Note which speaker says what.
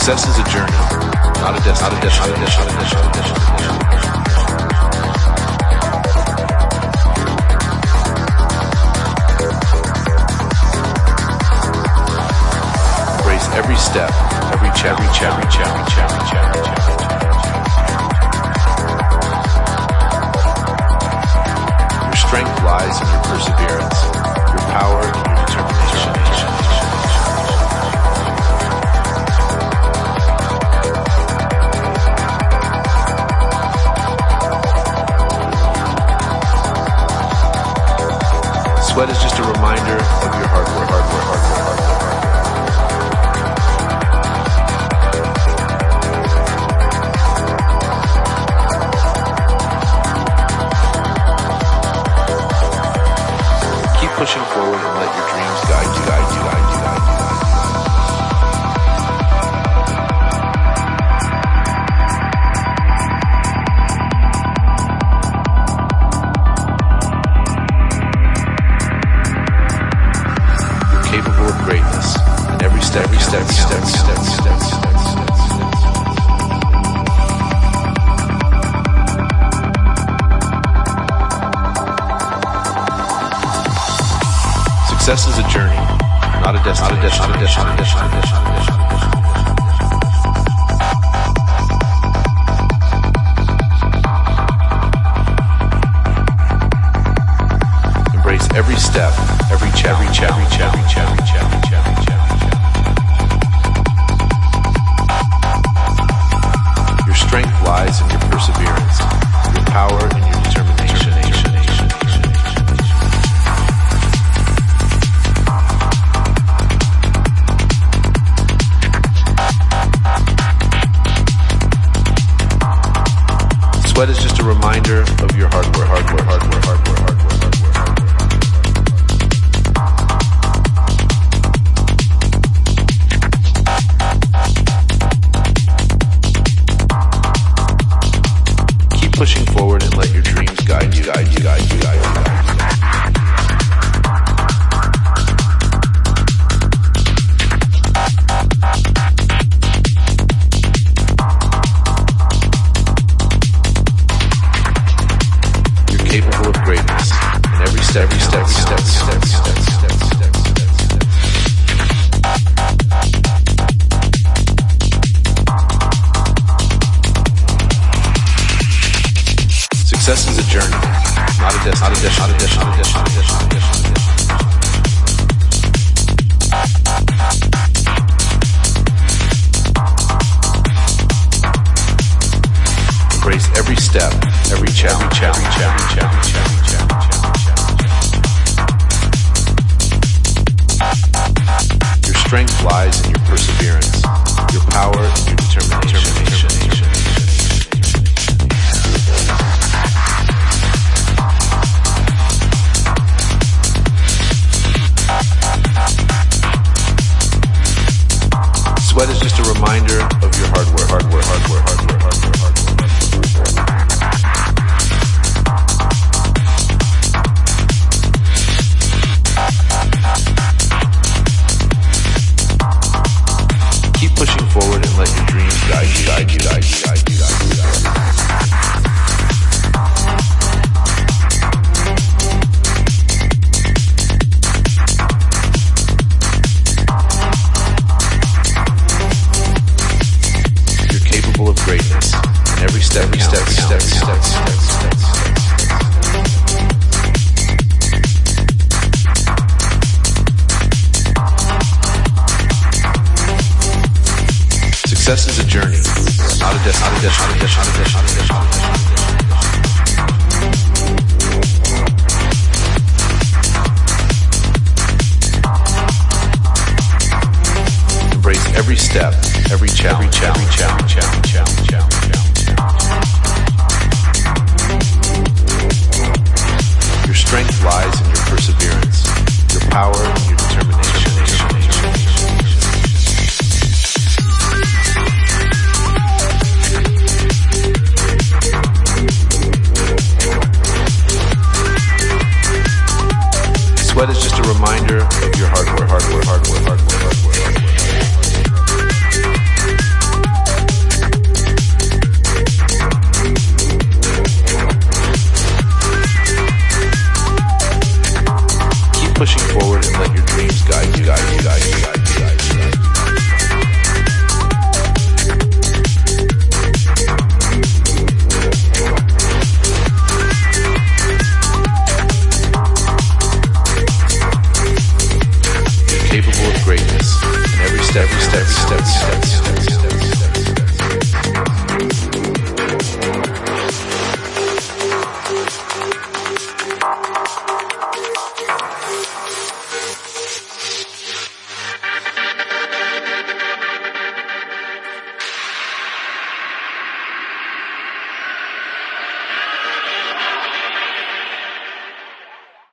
Speaker 1: Success is a journey, not a destination. Embrace every step, every challenge. Your strength lies in your perseverance, your power and your determination. Sweat is just a reminder of your hard work. Keep pushing forward and let your dreams guide you. Capable of greatness in every step. Success is a journey, not a destination. Embrace every step, every challenge. Your strength lies in your perseverance, your power and your determination. Sweat is just a reminder of your hard work. Pushing forward and let your dreams guide you. You're capable of greatness in every step. Success is a journey, not a destination. Embrace every step, every challenge. Your strength lies in your perseverance, your power and your determination. Sweat is just a reminder of your hard work. Keep pushing forward and let your dreams guide you. Of greatness in every step. Success is a journey, not a destination. Embrace every step, every challenge. Your strength lies in your perseverance, your power and your determination. Sweat is just a reminder of your hard work. Capable of greatness in every step.